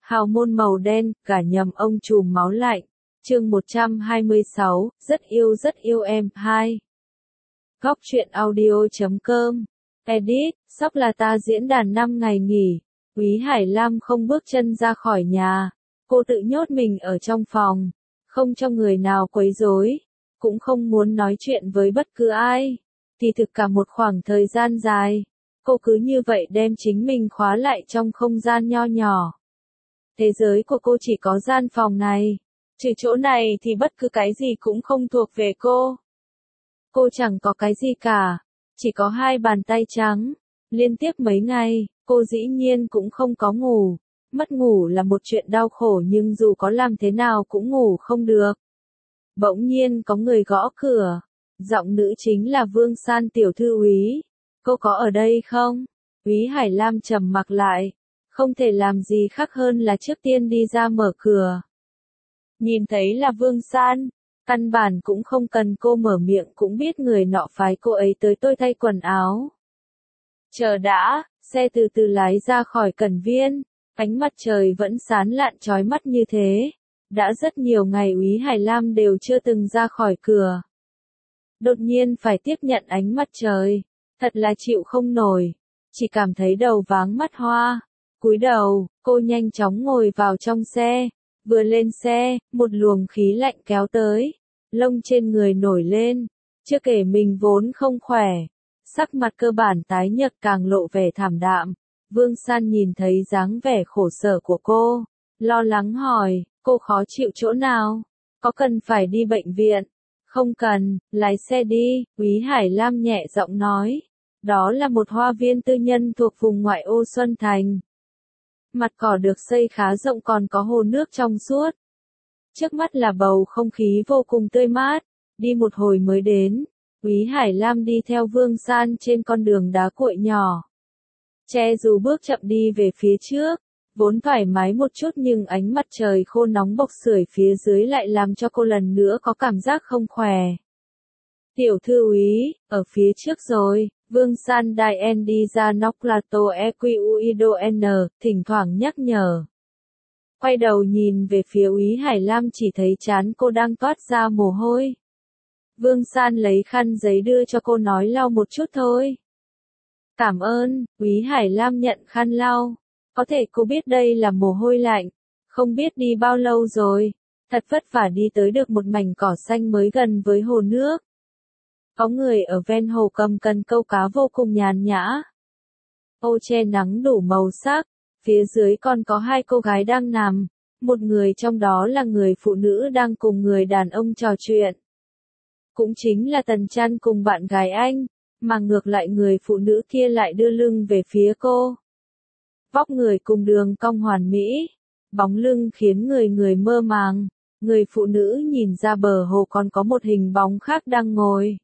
Hào môn màu đen, gả nhầm ông trùm máu lạnh. Chương 126, rất yêu em. 2. Góc truyện audio.com. Edit, sắp là ta diễn đàn 5 ngày nghỉ. Úy Hải Lam không bước chân ra khỏi nhà. Cô tự nhốt mình ở trong phòng. Không cho người nào quấy rối. Cũng không muốn nói chuyện với bất cứ ai. Thì thực cả một khoảng thời gian dài. Cô cứ như vậy đem chính mình khóa lại trong không gian nho nhỏ. Thế giới của cô chỉ có gian phòng này. Trừ chỗ này thì bất cứ cái gì cũng không thuộc về cô. Cô chẳng có cái gì cả. Chỉ có hai bàn tay trắng. Liên tiếp mấy ngày, cô dĩ nhiên cũng không có ngủ. Mất ngủ là một chuyện đau khổ nhưng dù có làm thế nào cũng ngủ không được. Bỗng nhiên có người gõ cửa. Giọng nữ chính là Vương San tiểu thư úy. Cô có ở đây không? Úy Hải Lam trầm mặc lại. Không thể làm gì khác hơn là trước tiên đi ra mở cửa. Nhìn thấy là Vương San, căn bản cũng không cần cô mở miệng cũng biết người nọ phái cô ấy tới tôi thay quần áo. Chờ đã, xe từ từ lái ra khỏi Cẩn Viên, ánh mặt trời vẫn sáng lạn chói mắt như thế. Đã rất nhiều ngày Úy Hải Lam đều chưa từng ra khỏi cửa. Đột nhiên phải tiếp nhận ánh mặt trời, thật là chịu không nổi, chỉ cảm thấy đầu váng mắt hoa. Cúi đầu, cô nhanh chóng ngồi vào trong xe. Vừa lên xe, một luồng khí lạnh kéo tới. Lông trên người nổi lên. Chưa kể mình vốn không khỏe. Sắc mặt cơ bản tái nhợt càng lộ vẻ thảm đạm. Vương San nhìn thấy dáng vẻ khổ sở của cô. Lo lắng hỏi, cô khó chịu chỗ nào? Có cần phải đi bệnh viện? Không cần, lái xe đi, Úy Hải Lam nhẹ giọng nói. Đó là một hoa viên tư nhân thuộc vùng ngoại ô Xuân Thành. Mặt cỏ được xây khá rộng còn có hồ nước trong suốt. Trước mắt là bầu không khí vô cùng tươi mát. Đi một hồi mới đến. Úy Hải Lam đi theo Vương San trên con đường đá cuội nhỏ. Che dù bước chậm đi về phía trước. Vốn thoải mái một chút nhưng ánh mặt trời khô nóng bộc sưởi phía dưới lại làm cho cô lần nữa có cảm giác không khỏe. Tiểu thư úy, ở phía trước rồi. Vương San Dien đi ra nóc plato EQUIDON, thỉnh thoảng nhắc nhở. Quay đầu nhìn về phía Úy Hải Lam chỉ thấy trán cô đang toát ra mồ hôi. Vương San lấy khăn giấy đưa cho cô nói lau một chút thôi. Cảm ơn, Úy Hải Lam nhận khăn lau. Có thể cô biết đây là mồ hôi lạnh. Không biết đi bao lâu rồi. Thật vất vả đi tới được một mảnh cỏ xanh mới gần với hồ nước. Có người ở ven hồ cầm cần câu cá vô cùng nhàn nhã. Ô che nắng đủ màu sắc, phía dưới còn có hai cô gái đang nằm, một người trong đó là người phụ nữ đang cùng người đàn ông trò chuyện. Cũng chính là Tần Trăn cùng bạn gái anh, mà ngược lại người phụ nữ kia lại đưa lưng về phía cô. Vóc người cùng đường cong hoàn mỹ, bóng lưng khiến người mơ màng, người phụ nữ nhìn ra bờ hồ còn có một hình bóng khác đang ngồi.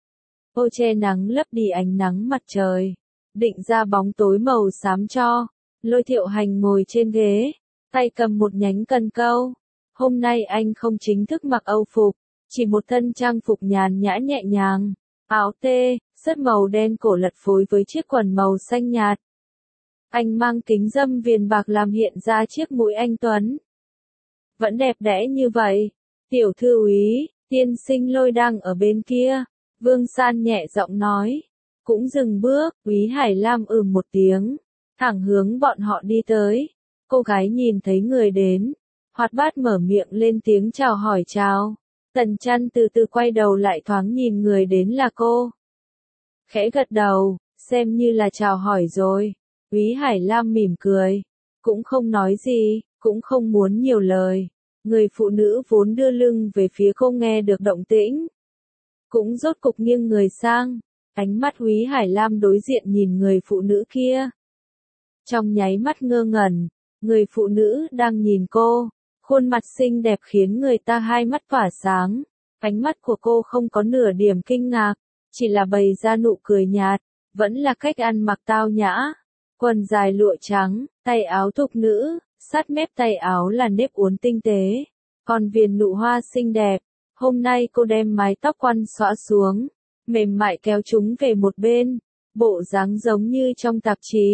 Ô che nắng lấp đi ánh nắng mặt trời, định ra bóng tối màu xám cho. Lôi Thiệu Hành ngồi trên ghế, tay cầm một nhánh cần câu. Hôm nay anh không chính thức mặc âu phục, chỉ một thân trang phục nhàn nhã nhẹ nhàng, áo tê, sớt màu đen cổ lật phối với chiếc quần màu xanh nhạt. Anh mang kính râm viền bạc làm hiện ra chiếc mũi anh tuấn. Vẫn đẹp đẽ như vậy. Tiểu thư úy, tiên sinh Lôi đang ở bên kia. Vương San nhẹ giọng nói. Cũng dừng bước, Úy Hải Lam một tiếng. Thẳng hướng bọn họ đi tới. Cô gái nhìn thấy người đến. Hoạt bát mở miệng lên tiếng chào hỏi chào. Tần Trăn từ từ quay đầu lại thoáng nhìn người đến là cô. Khẽ gật đầu, xem như là chào hỏi rồi. Úy Hải Lam mỉm cười. Cũng không nói gì, cũng không muốn nhiều lời. Người phụ nữ vốn đưa lưng về phía cô nghe được động tĩnh. Cũng rốt cục nghiêng người sang. Ánh mắt Úy Hải Lam đối diện nhìn người phụ nữ kia. Trong nháy mắt ngơ ngẩn, người phụ nữ đang nhìn cô. Khuôn mặt xinh đẹp khiến người ta hai mắt tỏa sáng. Ánh mắt của cô không có nửa điểm kinh ngạc, chỉ là bày ra nụ cười nhạt. Vẫn là cách ăn mặc tao nhã. Quần dài lụa trắng, tay áo thục nữ, sát mép tay áo là nếp uốn tinh tế. Còn viền nụ hoa xinh đẹp. Hôm nay cô đem mái tóc quăn xõa xuống, mềm mại kéo chúng về một bên, bộ dáng giống như trong tạp chí.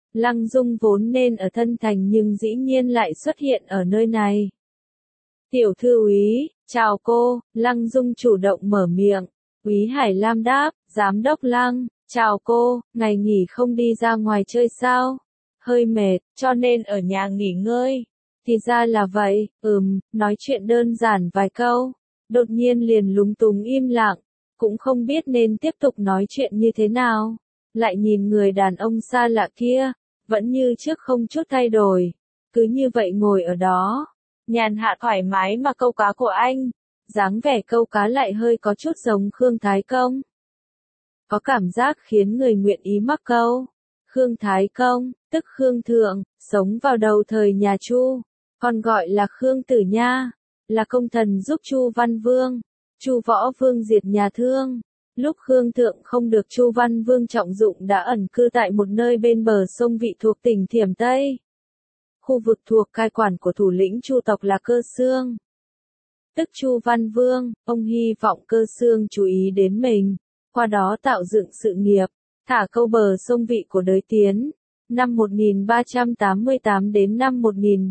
Lăng Dung vốn nên ở Thân Thành nhưng dĩ nhiên lại xuất hiện ở nơi này. Tiểu thư úy, chào cô, Lăng Dung chủ động mở miệng. Úy Hải Lam đáp, giám đốc Lăng, chào cô, ngày nghỉ không đi ra ngoài chơi sao? Hơi mệt, cho nên ở nhà nghỉ ngơi. Thì ra là vậy, nói chuyện đơn giản vài câu. Đột nhiên liền lúng túng im lặng, cũng không biết nên tiếp tục nói chuyện như thế nào. Lại nhìn người đàn ông xa lạ kia, vẫn như trước không chút thay đổi. Cứ như vậy ngồi ở đó, nhàn hạ thoải mái mà câu cá của anh. Dáng vẻ câu cá lại hơi có chút giống Khương Thái Công. Có cảm giác khiến người nguyện ý mắc câu. Khương Thái Công, tức Khương Thượng, sống vào đầu thời nhà Chu, còn gọi là Khương Tử Nha, là công thần giúp Chu Văn Vương, Chu Võ Vương diệt nhà Thương. Lúc Khương Thượng không được Chu Văn Vương trọng dụng đã ẩn cư tại một nơi bên bờ sông Vị thuộc tỉnh Thiểm Tây. Khu vực thuộc cai quản của thủ lĩnh Chu tộc là Cơ Xương. Tức Chu Văn Vương, ông hy vọng Cơ Xương chú ý đến mình, qua đó tạo dựng sự nghiệp, thả câu bờ sông Vị của đới Tiến, năm 1388 đến năm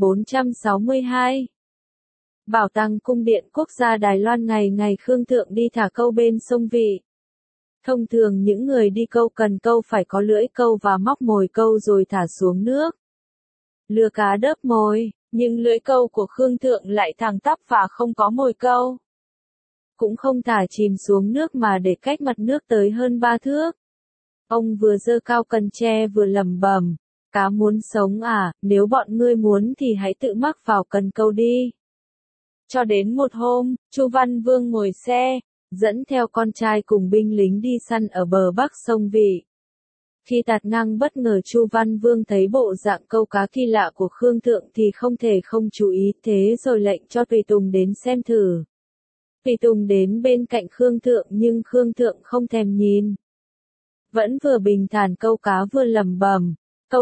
1462. Bảo tàng cung điện quốc gia Đài Loan ngày ngày Khương Thượng đi thả câu bên sông Vị. Thông thường những người đi câu cần câu phải có lưỡi câu và móc mồi câu rồi thả xuống nước. Lừa cá đớp mồi, nhưng lưỡi câu của Khương Thượng lại thẳng tắp và không có mồi câu. Cũng không thả chìm xuống nước mà để cách mặt nước tới hơn 3 thước. Ông vừa giơ cao cần tre vừa lẩm bẩm, cá muốn sống à, nếu bọn ngươi muốn thì hãy tự mắc vào cần câu đi. Cho đến một hôm, Chu Văn Vương ngồi xe, dẫn theo con trai cùng binh lính đi săn ở bờ bắc sông Vị. Khi tạt ngang bất ngờ Chu Văn Vương thấy bộ dạng câu cá kỳ lạ của Khương Thượng thì không thể không chú ý, thế rồi lệnh cho tùy tùng đến xem thử. Tùy tùng đến bên cạnh Khương Thượng nhưng Khương Thượng không thèm nhìn. Vẫn vừa bình thản câu cá vừa lẩm bẩm,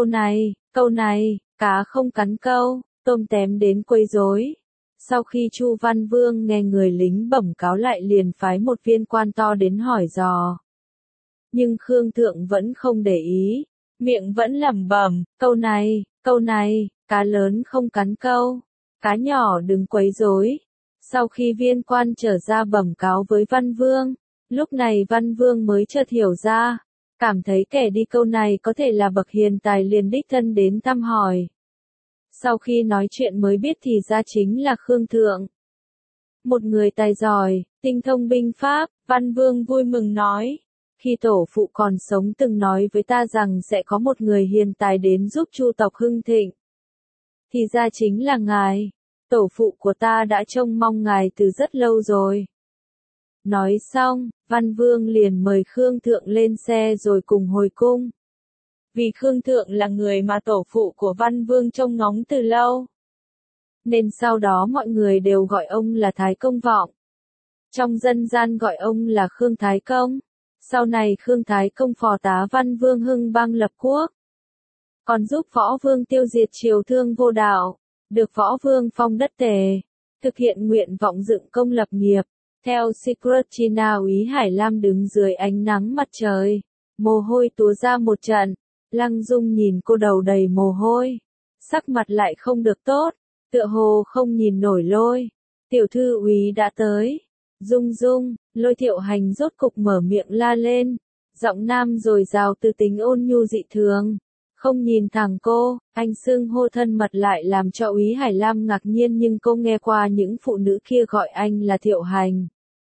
câu này, cá không cắn câu, tôm tém đến quấy rối. Sau khi Chu Văn Vương nghe người lính bẩm cáo lại liền phái một viên quan to đến hỏi dò. Nhưng Khương Thượng vẫn không để ý, miệng vẫn lẩm bẩm, câu này, cá lớn không cắn câu, cá nhỏ đừng quấy rối. Sau khi viên quan trở ra bẩm cáo với Văn Vương, lúc này Văn Vương mới chợt hiểu ra, cảm thấy kẻ đi câu này có thể là bậc hiền tài liền đích thân đến thăm hỏi. Sau khi nói chuyện mới biết thì ra chính là Khương Thượng. Một người tài giỏi, tinh thông binh pháp, Văn Vương vui mừng nói. Khi tổ phụ còn sống từng nói với ta rằng sẽ có một người hiền tài đến giúp Chu tộc hưng thịnh. Thì ra chính là ngài. Tổ phụ của ta đã trông mong ngài từ rất lâu rồi. Nói xong, Văn Vương liền mời Khương Thượng lên xe rồi cùng hồi cung. Vì Khương Thượng là người mà tổ phụ của Văn Vương trông ngóng từ lâu, nên sau đó mọi người đều gọi ông là Thái Công Vọng. Trong dân gian gọi ông là Khương Thái Công. Sau này Khương Thái Công phò tá Văn Vương hưng bang lập quốc, còn giúp Võ Vương tiêu diệt triều Thương vô đạo, được Võ Vương phong đất Tề, thực hiện nguyện vọng dựng công lập nghiệp. Theo Secret China, Úy Hải Lam đứng dưới ánh nắng mặt trời, mồ hôi túa ra một trận. Lăng Dung nhìn cô đầu đầy mồ hôi, sắc mặt lại không được tốt, tựa hồ không nhìn nổi Lôi. Tiểu thư úy đã tới. Dung Dung, Lôi Thiệu Hành rốt cục mở miệng la lên, giọng nam dồi dào từ tính ôn nhu dị thường. Không nhìn thẳng cô, anh xưng hô thân mật lại làm cho Úy Hải Lam ngạc nhiên nhưng cô nghe qua những phụ nữ kia gọi anh là Thiệu Hành.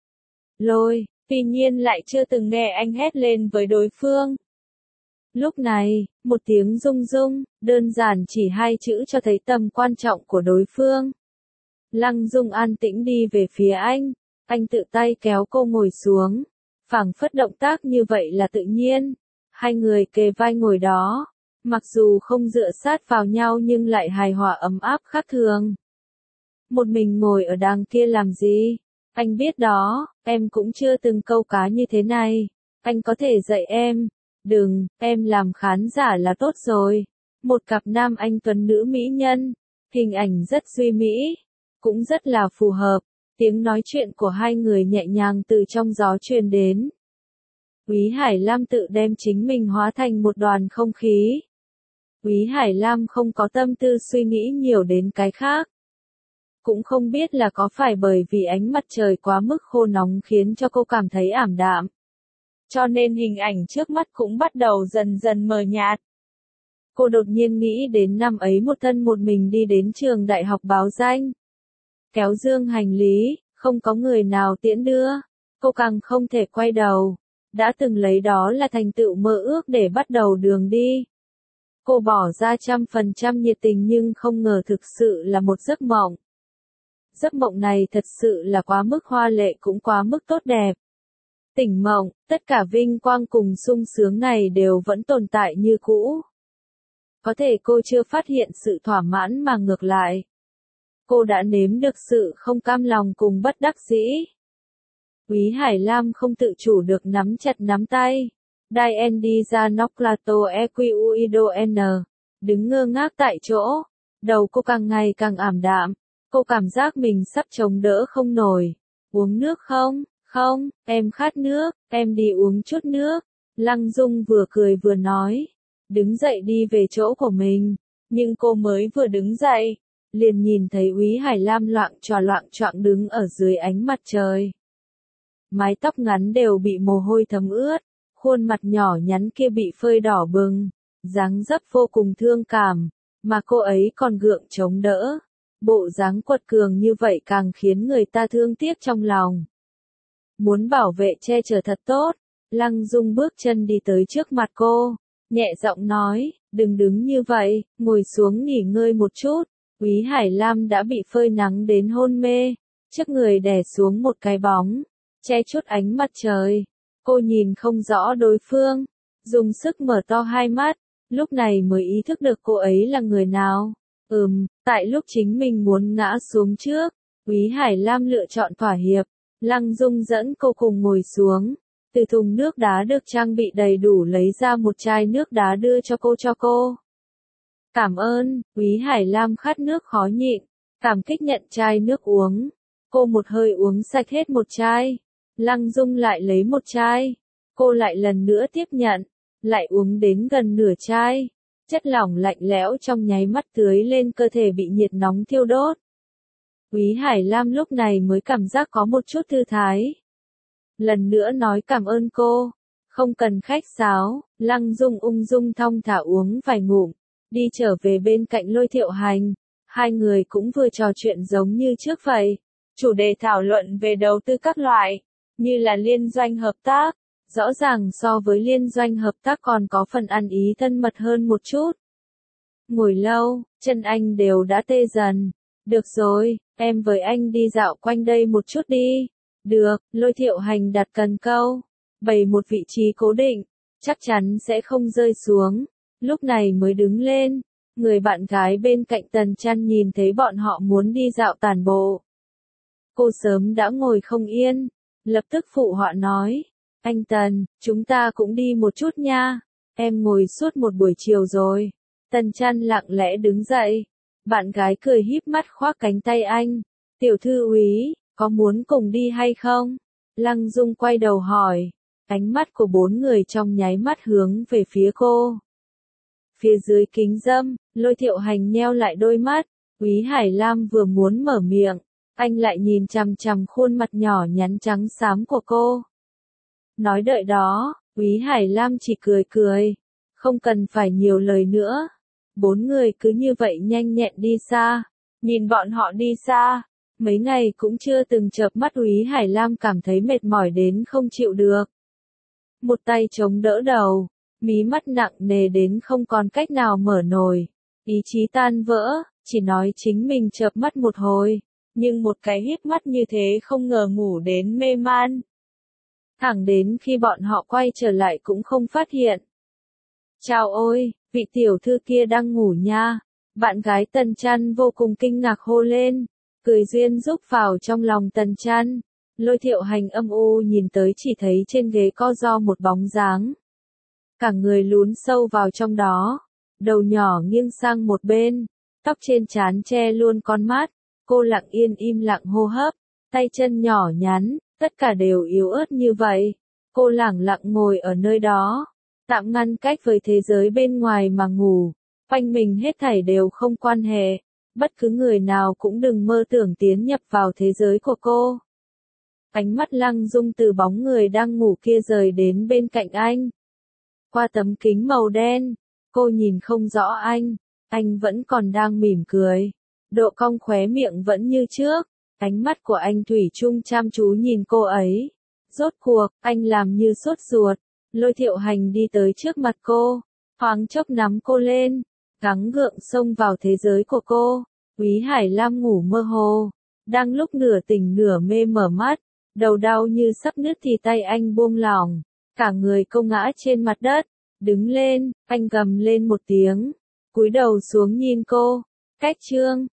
Lôi, tuy nhiên lại chưa từng nghe anh hét lên với đối phương. Lúc này, một tiếng Dung Dung, đơn giản chỉ hai chữ cho thấy tầm quan trọng của đối phương. Lăng Dung an tĩnh đi về phía anh tự tay kéo cô ngồi xuống. Phảng phất động tác như vậy là tự nhiên. Hai người kề vai ngồi đó, mặc dù không dựa sát vào nhau nhưng lại hài hòa ấm áp khác thường. Một mình ngồi ở đằng kia làm gì? Anh biết đó, em cũng chưa từng câu cá như thế này. Anh có thể dạy em. Đừng, em làm khán giả là tốt rồi. Một cặp nam anh tuấn nữ mỹ nhân. Hình ảnh rất duy mỹ. Cũng rất là phù hợp. Tiếng nói chuyện của hai người nhẹ nhàng từ trong gió truyền đến. Úy Hải Lam tự đem chính mình hóa thành một đoàn không khí. Quý Hải Lam không có tâm tư suy nghĩ nhiều đến cái khác. Cũng không biết là có phải bởi vì ánh mặt trời quá mức khô nóng khiến cho cô cảm thấy ảm đạm. Cho nên hình ảnh trước mắt cũng bắt đầu dần dần mờ nhạt. Cô đột nhiên nghĩ đến năm ấy một thân một mình đi đến trường đại học báo danh. Kéo dương hành lý, không có người nào tiễn đưa. Cô càng không thể quay đầu. Đã từng lấy đó là thành tựu mơ ước để bắt đầu đường đi. Cô bỏ ra 100% nhiệt tình nhưng không ngờ thực sự là một giấc mộng. Giấc mộng này thật sự là quá mức hoa lệ cũng quá mức tốt đẹp. Tỉnh mộng, tất cả vinh quang cùng sung sướng này đều vẫn tồn tại như cũ. Có thể cô chưa phát hiện sự thỏa mãn mà ngược lại. Cô đã nếm được sự không cam lòng cùng bất đắc dĩ. Quý Hải Lam không tự chủ được nắm chặt nắm tay. Dien đi ra Noclato EQUIDO N. Đứng ngơ ngác tại chỗ. Đầu cô càng ngày càng ảm đạm. Cô cảm giác mình sắp chống đỡ không nổi. Uống nước không? Không, em khát nước, em đi uống chút nước. Lăng Dung vừa cười vừa nói. Đứng dậy đi về chỗ của mình. Nhưng cô mới vừa đứng dậy. Liền nhìn thấy Úy Hải Lam loạng choạng đứng ở dưới ánh mặt trời. Mái tóc ngắn đều bị mồ hôi thấm ướt. Khuôn mặt nhỏ nhắn kia bị phơi đỏ bừng. Dáng dấp vô cùng thương cảm. Mà cô ấy còn gượng chống đỡ. Bộ dáng quật cường như vậy càng khiến người ta thương tiếc trong lòng. Muốn bảo vệ che chở thật tốt, Lăng Dung bước chân đi tới trước mặt cô, nhẹ giọng nói, đừng đứng như vậy, ngồi xuống nghỉ ngơi một chút. Úy Hải Lam đã bị phơi nắng đến hôn mê, trước người đè xuống một cái bóng, che chút ánh mặt trời. Cô nhìn không rõ đối phương, dùng sức mở to hai mắt, lúc này mới ý thức được cô ấy là người nào. Tại lúc chính mình muốn ngã xuống trước, Úy Hải Lam lựa chọn thỏa hiệp. Lăng Dung dẫn cô cùng ngồi xuống, từ thùng nước đá được trang bị đầy đủ lấy ra một chai nước đá đưa cho cô. Cảm ơn, Úy Hải Lam khát nước khó nhịn, cảm kích nhận chai nước uống. Cô một hơi uống sạch hết một chai. Lăng Dung lại lấy một chai. Cô lại lần nữa tiếp nhận, lại uống đến gần nửa chai. Chất lỏng lạnh lẽo trong nháy mắt tưới lên cơ thể bị nhiệt nóng thiêu đốt. Úy Hải Lam lúc này mới cảm giác có một chút thư thái. Lần nữa nói cảm ơn cô. Không cần khách sáo, Lăng Dung ung dung thong thả uống vài ngụm. Đi trở về bên cạnh Lôi Thiệu Hành. Hai người cũng vừa trò chuyện giống như trước vậy. Chủ đề thảo luận về đầu tư các loại, như là liên doanh hợp tác. Rõ ràng so với liên doanh hợp tác còn có phần ăn ý thân mật hơn một chút. Ngồi lâu, chân anh đều đã tê dần. Được rồi, em với anh đi dạo quanh đây một chút đi. Được, Lôi Thiệu Hành đặt cần câu. Bày một vị trí cố định, chắc chắn sẽ không rơi xuống. Lúc này mới đứng lên. Người bạn gái bên cạnh Tần Chăn nhìn thấy bọn họ muốn đi dạo tản bộ. Cô sớm đã ngồi không yên. Lập tức phụ họa nói. Anh Tần, chúng ta cũng đi một chút nha. Em ngồi suốt một buổi chiều rồi. Tần Chăn lặng lẽ đứng dậy. Bạn gái cười híp mắt khoác cánh tay anh. Tiểu thư úy, có muốn cùng đi hay không? Lăng Dung quay đầu hỏi. Ánh mắt của bốn người trong nháy mắt hướng về phía cô. Phía dưới kính dâm, Lôi Thiệu Hành nheo lại đôi mắt. Úy Hải Lam vừa muốn mở miệng, anh lại nhìn chằm chằm khuôn mặt nhỏ nhắn trắng xám của cô. Nói đợi đó, Úy Hải Lam chỉ cười cười. Không cần phải nhiều lời nữa. Bốn người cứ như vậy nhanh nhẹn đi xa. Nhìn bọn họ đi xa, mấy ngày cũng chưa từng chợp mắt Úy Hải Lam cảm thấy mệt mỏi đến không chịu được. Một tay chống đỡ đầu, mí mắt nặng nề đến không còn cách nào mở nổi. Ý chí tan vỡ, chỉ nói chính mình chợp mắt một hồi. Nhưng một cái híp mắt như thế không ngờ ngủ đến mê man. Thẳng đến khi bọn họ quay trở lại cũng không phát hiện. Chào ôi, vị tiểu thư kia đang ngủ nha. Bạn gái Tần Chăn vô cùng kinh ngạc hô lên. Cười duyên rúc vào trong lòng Tần Chăn. Lôi Thiệu Hành âm u nhìn tới chỉ thấy trên ghế co ro một bóng dáng. Cả người lún sâu vào trong đó. Đầu nhỏ nghiêng sang một bên. Tóc trên trán che luôn con mắt. Cô lặng yên im lặng hô hấp. Tay chân nhỏ nhắn, tất cả đều yếu ớt như vậy. Cô lẳng lặng ngồi ở nơi đó. Tạm ngăn cách với thế giới bên ngoài mà ngủ. Quanh mình hết thảy đều không quan hệ. Bất cứ người nào cũng đừng mơ tưởng tiến nhập vào thế giới của cô. Ánh mắt Lăng Dung từ bóng người đang ngủ kia rời đến bên cạnh anh. Qua tấm kính màu đen, cô nhìn không rõ anh vẫn còn đang mỉm cười. Độ cong khóe miệng vẫn như trước, ánh mắt của anh thủy chung chăm chú nhìn cô ấy. Rốt cuộc, anh làm như sốt ruột, lôi Thiệu Hành đi tới trước mặt cô, thoáng chốc nắm cô lên, gắng gượng xông vào thế giới của cô. Úy Hải Lam ngủ mơ hồ, đang lúc nửa tỉnh nửa mê mở mắt, đầu đau như sắp nứt thì tay anh buông lỏng, cả người cô ngã trên mặt đất, đứng lên, anh gầm lên một tiếng, cúi đầu xuống nhìn cô, cách chương